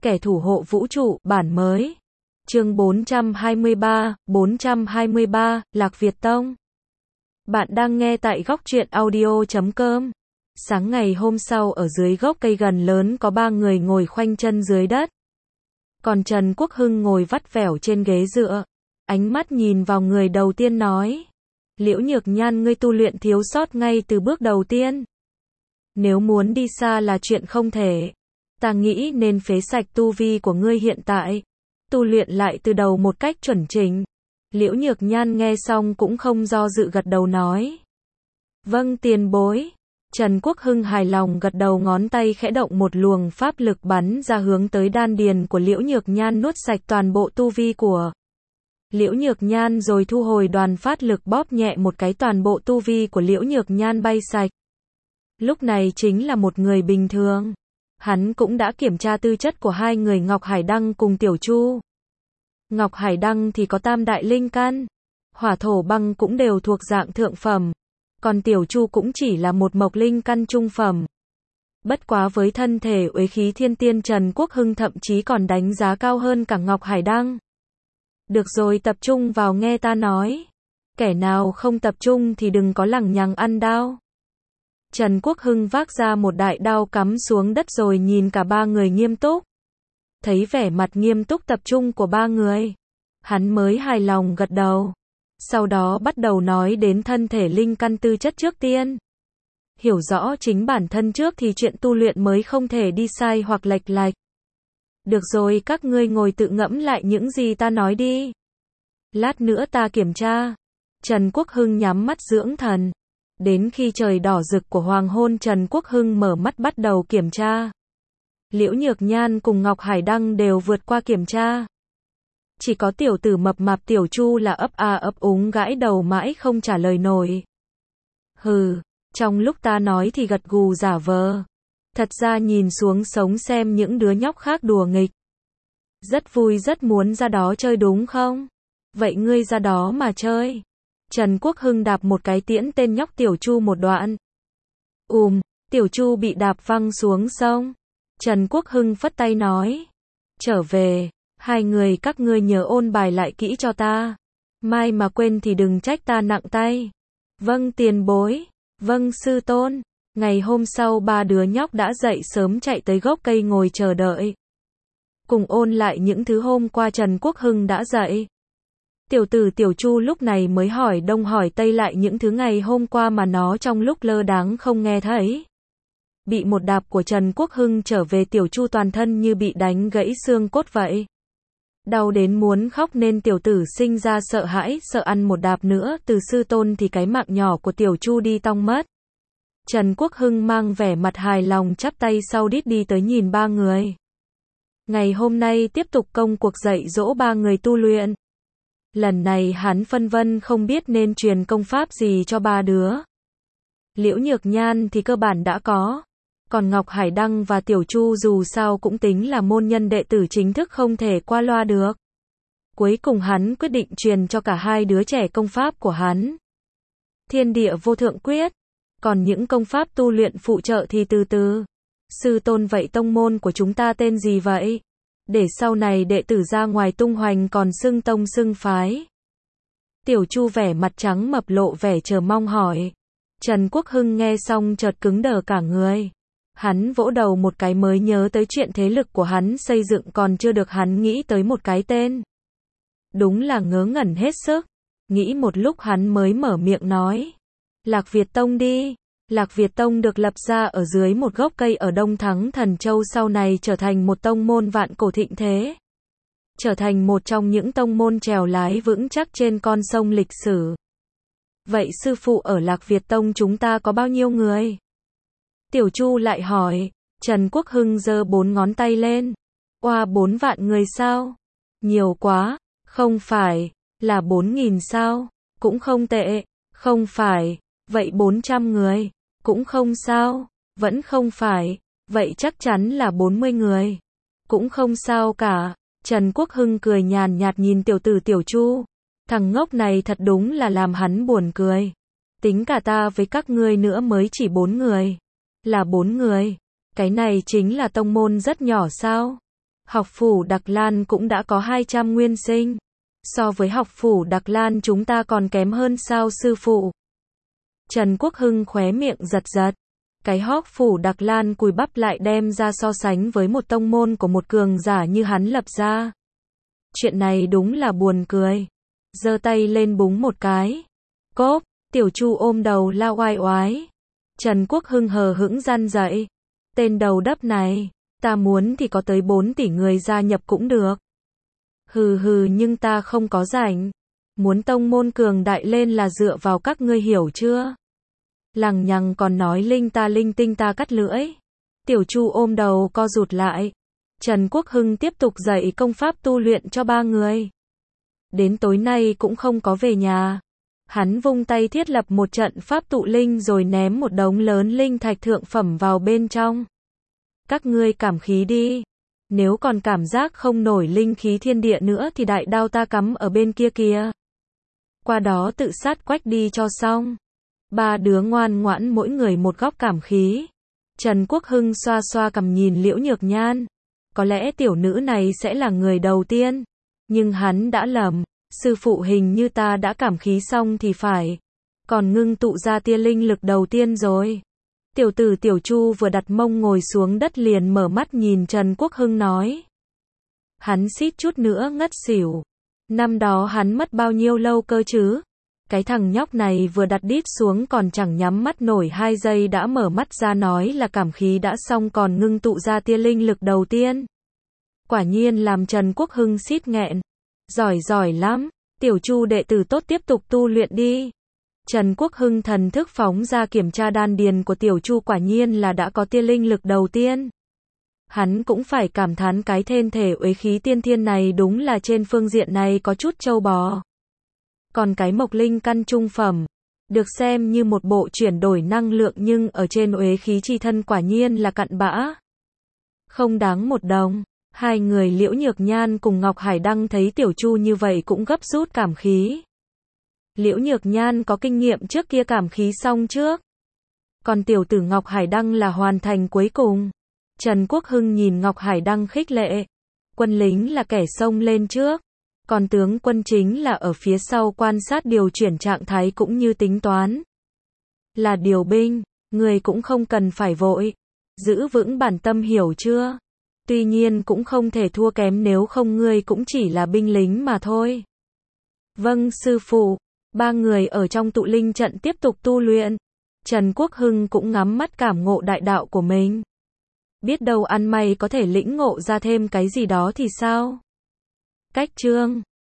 Kẻ thủ hộ vũ trụ, bản mới. Chương 423, Lạc Việt Tông. Bạn đang nghe tại góc truyện audio.com. Sáng ngày hôm sau ở dưới gốc cây gần lớn có 3 người ngồi khoanh chân dưới đất. Còn Trần Quốc Hưng ngồi vắt vẻo trên ghế dựa. Ánh mắt nhìn vào người đầu tiên nói. Liễu Nhược Nhan, ngươi tu luyện thiếu sót ngay từ bước đầu tiên. Nếu muốn đi xa là chuyện không thể. Ta nghĩ nên phế sạch tu vi của ngươi hiện tại. Tu luyện lại từ đầu một cách chuẩn chỉnh. Liễu Nhược Nhan nghe xong cũng không do dự gật đầu nói. Vâng tiền bối. Trần Quốc Hưng hài lòng gật đầu, ngón tay khẽ động, một luồng pháp lực bắn ra hướng tới đan điền của Liễu Nhược Nhan, nuốt sạch toàn bộ tu vi của Liễu Nhược Nhan, rồi thu hồi đoàn phát lực, bóp nhẹ một cái, toàn bộ tu vi của Liễu Nhược Nhan bay sạch. Lúc này chính là một người bình thường. Hắn cũng đã kiểm tra tư chất của hai người Ngọc Hải Đăng cùng Tiểu Chu. Ngọc Hải Đăng thì có tam đại linh căn, hỏa thổ băng cũng đều thuộc dạng thượng phẩm, còn Tiểu Chu cũng chỉ là một mộc linh căn trung phẩm. Bất quá với thân thể uế khí thiên tiên, Trần Quốc Hưng thậm chí còn đánh giá cao hơn cả Ngọc Hải Đăng. Được rồi, tập trung vào nghe ta nói. Kẻ nào không tập trung thì đừng có lằng nhằng ăn đao. Trần Quốc Hưng vác ra một đại đao cắm xuống đất rồi nhìn cả ba người nghiêm túc. Thấy vẻ mặt nghiêm túc tập trung của ba người, hắn mới hài lòng gật đầu. Sau đó bắt đầu nói đến thân thể linh căn tư chất trước tiên. Hiểu rõ chính bản thân trước thì chuyện tu luyện mới không thể đi sai hoặc lệch lạch. Được rồi, các ngươi ngồi tự ngẫm lại những gì ta nói đi. Lát nữa ta kiểm tra. Trần Quốc Hưng nhắm mắt dưỡng thần. Đến khi trời đỏ rực của hoàng hôn, Trần Quốc Hưng mở mắt bắt đầu kiểm tra. Liễu Nhược Nhan cùng Ngọc Hải Đăng đều vượt qua kiểm tra. Chỉ có tiểu tử mập mạp Tiểu Chu là ấp a ấp úng gãi đầu mãi không trả lời nổi. Hừ, trong lúc ta nói thì gật gù giả vờ. Thật ra nhìn xuống sống xem những đứa nhóc khác đùa nghịch. Rất vui, rất muốn ra đó chơi đúng không? Vậy ngươi ra đó mà chơi. Trần Quốc Hưng đạp một cái tiễn tên nhóc Tiểu Chu một đoạn. Tiểu Chu bị đạp văng xuống sông. Trần Quốc Hưng phất tay nói. Trở về, hai người các ngươi nhớ ôn bài lại kỹ cho ta. Mai mà quên thì đừng trách ta nặng tay. Vâng tiền bối. Vâng sư tôn. Ngày hôm sau ba đứa nhóc đã dậy sớm chạy tới gốc cây ngồi chờ đợi. Cùng ôn lại những thứ hôm qua Trần Quốc Hưng đã dạy. Tiểu tử Tiểu Chu lúc này mới hỏi đông hỏi tây lại những thứ ngày hôm qua mà nó trong lúc lơ đãng không nghe thấy. Bị một đạp của Trần Quốc Hưng trở về, Tiểu Chu toàn thân như bị đánh gãy xương cốt vậy. Đau đến muốn khóc nên tiểu tử sinh ra sợ hãi, sợ ăn một đạp nữa từ sư tôn thì cái mạng nhỏ của Tiểu Chu đi tong mất. Trần Quốc Hưng mang vẻ mặt hài lòng chắp tay sau đít đi tới nhìn ba người. Ngày hôm nay tiếp tục công cuộc dạy dỗ ba người tu luyện. Lần này hắn phân vân không biết nên truyền công pháp gì cho ba đứa. Liễu Nhược Nhan thì cơ bản đã có. Còn Ngọc Hải Đăng và Tiểu Chu dù sao cũng tính là môn nhân đệ tử chính thức, không thể qua loa được. Cuối cùng hắn quyết định truyền cho cả hai đứa trẻ công pháp của hắn. Thiên Địa Vô Thượng Quyết. Còn những công pháp tu luyện phụ trợ thì từ từ. Sư tôn, vậy tông môn của chúng ta tên gì vậy? Để sau này đệ tử ra ngoài tung hoành còn xưng tông xưng phái. Tiểu Chu vẻ mặt trắng mập lộ vẻ chờ mong hỏi. Trần Quốc Hưng nghe xong chợt cứng đờ cả người. Hắn vỗ đầu một cái mới nhớ tới chuyện thế lực của hắn xây dựng còn chưa được hắn nghĩ tới một cái tên. Đúng là ngớ ngẩn hết sức. Nghĩ một lúc hắn mới mở miệng nói. Lạc Việt Tông đi. Lạc Việt Tông được lập ra ở dưới một gốc cây ở Đông Thắng Thần Châu, sau này trở thành một tông môn vạn cổ thịnh thế. Trở thành một trong những tông môn chèo lái vững chắc trên con sông lịch sử. Vậy sư phụ, ở Lạc Việt Tông chúng ta có bao nhiêu người? Tiểu Chu lại hỏi. Trần Quốc Hưng giơ 4 ngón tay lên. Oa, 4 vạn người sao? Nhiều quá. Không phải, là 4.000 sao? Cũng không tệ. Không phải, vậy 400 người? Cũng không sao. Vẫn không phải, vậy chắc chắn là 40 người. Cũng không sao cả. Trần Quốc Hưng cười nhàn nhạt nhìn tiểu tử Tiểu Chu. Thằng ngốc này thật đúng là làm hắn buồn cười. Tính cả ta với các ngươi nữa mới chỉ 4 người. Là 4 người. Cái này chính là tông môn rất nhỏ sao? Học phủ Đặc Lan cũng đã có 200 nguyên sinh. So với học phủ Đặc Lan chúng ta còn kém hơn sao sư phụ? Trần Quốc Hưng khóe miệng giật giật. Cái học phủ Đặc Lan cùi bắp lại đem ra so sánh với một tông môn của một cường giả như hắn lập ra. Chuyện này đúng là buồn cười. Giơ tay lên búng một cái. Cốp, Tiểu Chu ôm đầu la oai oái. Trần Quốc Hưng hờ hững răn dậy. Tên đầu đấp này, ta muốn thì có tới 4 tỷ người gia nhập cũng được. Hừ hừ, nhưng ta không có rảnh. Muốn tông môn cường đại lên là dựa vào các ngươi, hiểu chưa? Lằng nhằng còn nói linh tinh ta cắt lưỡi. Tiểu Chu ôm đầu co rụt lại. Trần Quốc Hưng tiếp tục dạy công pháp tu luyện cho 3 người. Đến tối nay cũng không có về nhà. Hắn vung tay thiết lập một trận pháp tụ linh rồi ném một đống lớn linh thạch thượng phẩm vào bên trong. Các ngươi cảm khí đi. Nếu còn cảm giác không nổi linh khí thiên địa nữa thì đại đao ta cắm ở bên kia kìa. Qua đó tự sát quách đi cho xong. 3 đứa ngoan ngoãn mỗi người một góc cảm khí. Trần Quốc Hưng xoa xoa cằm nhìn Liễu Nhược Nhan. Có lẽ tiểu nữ này sẽ là người đầu tiên. Nhưng hắn đã lầm. Sư phụ hình như ta đã cảm khí xong thì phải. Còn ngưng tụ ra tia linh lực đầu tiên rồi. Tiểu tử Tiểu Chu vừa đặt mông ngồi xuống đất liền mở mắt nhìn Trần Quốc Hưng nói. Hắn suýt chút nữa ngất xỉu. Năm đó hắn mất bao nhiêu lâu cơ chứ? Cái thằng nhóc này vừa đặt đít xuống còn chẳng nhắm mắt nổi 2 giây đã mở mắt ra nói là cảm khí đã xong còn ngưng tụ ra tia linh lực đầu tiên. Quả nhiên làm Trần Quốc Hưng suýt nghẹn. Giỏi lắm, Tiểu Chu đệ tử tốt, tiếp tục tu luyện đi. Trần Quốc Hưng thần thức phóng ra kiểm tra đan điền của Tiểu Chu, quả nhiên là đã có tia linh lực đầu tiên. Hắn cũng phải cảm thán cái thân thể uế khí tiên thiên này đúng là trên phương diện này có chút trâu bò. Còn cái mộc linh căn trung phẩm, được xem như một bộ chuyển đổi năng lượng nhưng ở trên uế khí chi thân quả nhiên là cặn bã. Không đáng một đồng. Hai người Liễu Nhược Nhan cùng Ngọc Hải Đăng thấy Tiểu Chu như vậy cũng gấp rút cảm khí. Liễu Nhược Nhan có kinh nghiệm trước kia cảm khí xong trước. Còn tiểu tử Ngọc Hải Đăng là hoàn thành cuối cùng. Trần Quốc Hưng nhìn Ngọc Hải Đăng khích lệ. Quân lính là kẻ xông lên trước. Còn tướng quân chính là ở phía sau quan sát điều chuyển trạng thái cũng như tính toán. Là điều binh, người cũng không cần phải vội. Giữ vững bản tâm, hiểu chưa? Tuy nhiên cũng không thể thua kém, nếu không ngươi cũng chỉ là binh lính mà thôi. Vâng sư phụ. 3 người ở trong tụ linh trận tiếp tục tu luyện. Trần Quốc Hưng cũng ngắm mắt cảm ngộ đại đạo của mình. Biết đâu ăn may có thể lĩnh ngộ ra thêm cái gì đó thì sao? Cách chương